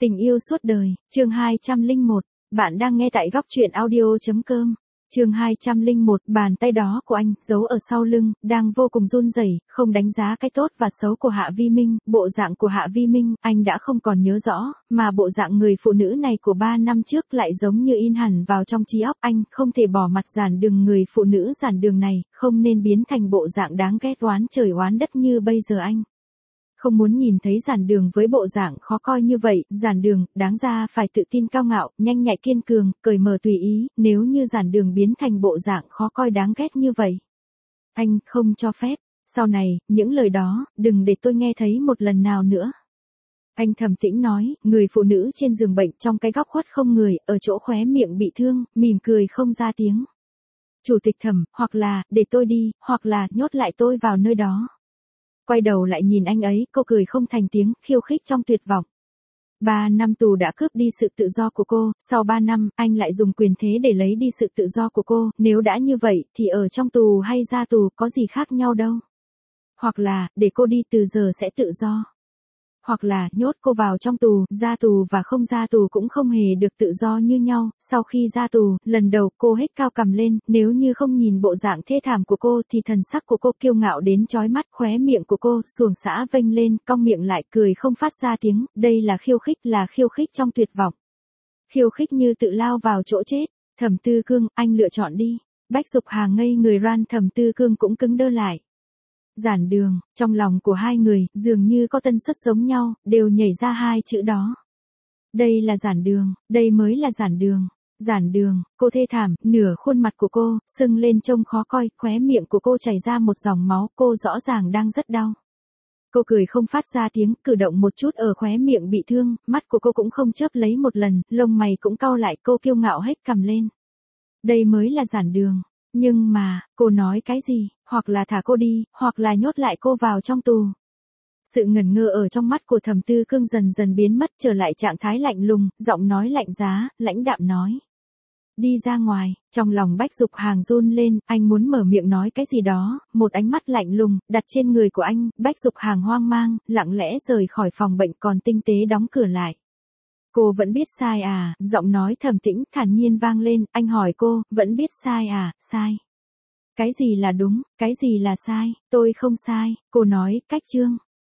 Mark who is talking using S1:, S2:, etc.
S1: Tình yêu suốt đời, chương 201, bạn đang nghe tại góc truyện audio.com. Chương 201, bàn tay đó của anh, giấu ở sau lưng, đang vô cùng run rẩy, không đánh giá cái tốt và xấu của Hạ Vi Minh, bộ dạng của Hạ Vi Minh, anh đã không còn nhớ rõ, mà bộ dạng người phụ nữ này của 3 năm trước lại giống như in hẳn vào trong trí óc anh, không thể bỏ mặt giản đường người phụ nữ giản đường này, không nên biến thành bộ dạng đáng ghét oán trời oán đất như bây giờ anh. Không muốn nhìn thấy giản đường với bộ dạng khó coi như vậy, giản đường, đáng ra phải tự tin cao ngạo, nhanh nhạy kiên cường, cởi mở tùy ý, nếu như giản đường biến thành bộ dạng khó coi đáng ghét như vậy. Anh không cho phép, sau này, những lời đó, đừng để tôi nghe thấy một lần nào nữa. Anh trầm tĩnh nói, người phụ nữ trên giường bệnh trong cái góc khuất không người, ở chỗ khóe miệng bị thương, mỉm cười không ra tiếng. Chủ tịch Thẩm, hoặc là, để tôi đi, hoặc là, nhốt lại tôi vào nơi đó. Quay đầu lại nhìn anh ấy, cô cười không thành tiếng, khiêu khích trong tuyệt vọng. 3 năm tù đã cướp đi sự tự do của cô, sau 3 năm, anh lại dùng quyền thế để lấy đi sự tự do của cô, nếu đã như vậy, thì ở trong tù hay ra tù có gì khác nhau đâu. Hoặc là, để cô đi từ giờ sẽ tự do. Hoặc là, nhốt cô vào trong tù, ra tù và không ra tù cũng không hề được tự do như nhau, sau khi ra tù, lần đầu cô hét cao cằm lên, nếu như không nhìn bộ dạng thê thảm của cô thì thần sắc của cô kiêu ngạo đến chói mắt, khóe miệng của cô, xuồng xã vênh lên, cong miệng lại, cười không phát ra tiếng, đây là khiêu khích trong tuyệt vọng. Khiêu khích như tự lao vào chỗ chết, Thẩm Tư Cương, anh lựa chọn đi, Bách Dục Hàng ngây người ran, Thẩm Tư Cương cũng cứng đơ lại. Giản đường, trong lòng của hai người, dường như có tần suất giống nhau, đều nhảy ra hai chữ đó. Đây là giản đường, đây mới là giản đường. Giản đường, cô thê thảm, nửa khuôn mặt của cô, sưng lên trông khó coi, khóe miệng của cô chảy ra một dòng máu, cô rõ ràng đang rất đau. Cô cười không phát ra tiếng, cử động một chút ở khóe miệng bị thương, mắt của cô cũng không chớp lấy một lần, lông mày cũng cau lại, cô kiêu ngạo hét cằm lên. Đây mới là giản đường. Nhưng mà, cô nói cái gì, hoặc là thả cô đi, hoặc là nhốt lại cô vào trong tù. Sự ngẩn ngơ ở trong mắt của Thẩm Tư Cương dần dần biến mất, trở lại trạng thái lạnh lùng, giọng nói lạnh giá, lãnh đạm nói. Đi ra ngoài, trong lòng Bách Dục Hàng run lên, anh muốn mở miệng nói cái gì đó, một ánh mắt lạnh lùng, đặt trên người của anh, Bách Dục Hàng hoang mang, lặng lẽ rời khỏi phòng bệnh còn tinh tế đóng cửa lại. Cô vẫn biết sai à, giọng nói trầm tĩnh, thản nhiên vang lên, anh hỏi cô, vẫn biết sai à, sai. Cái gì là đúng, cái gì là sai, tôi không sai, cô nói, cách chương.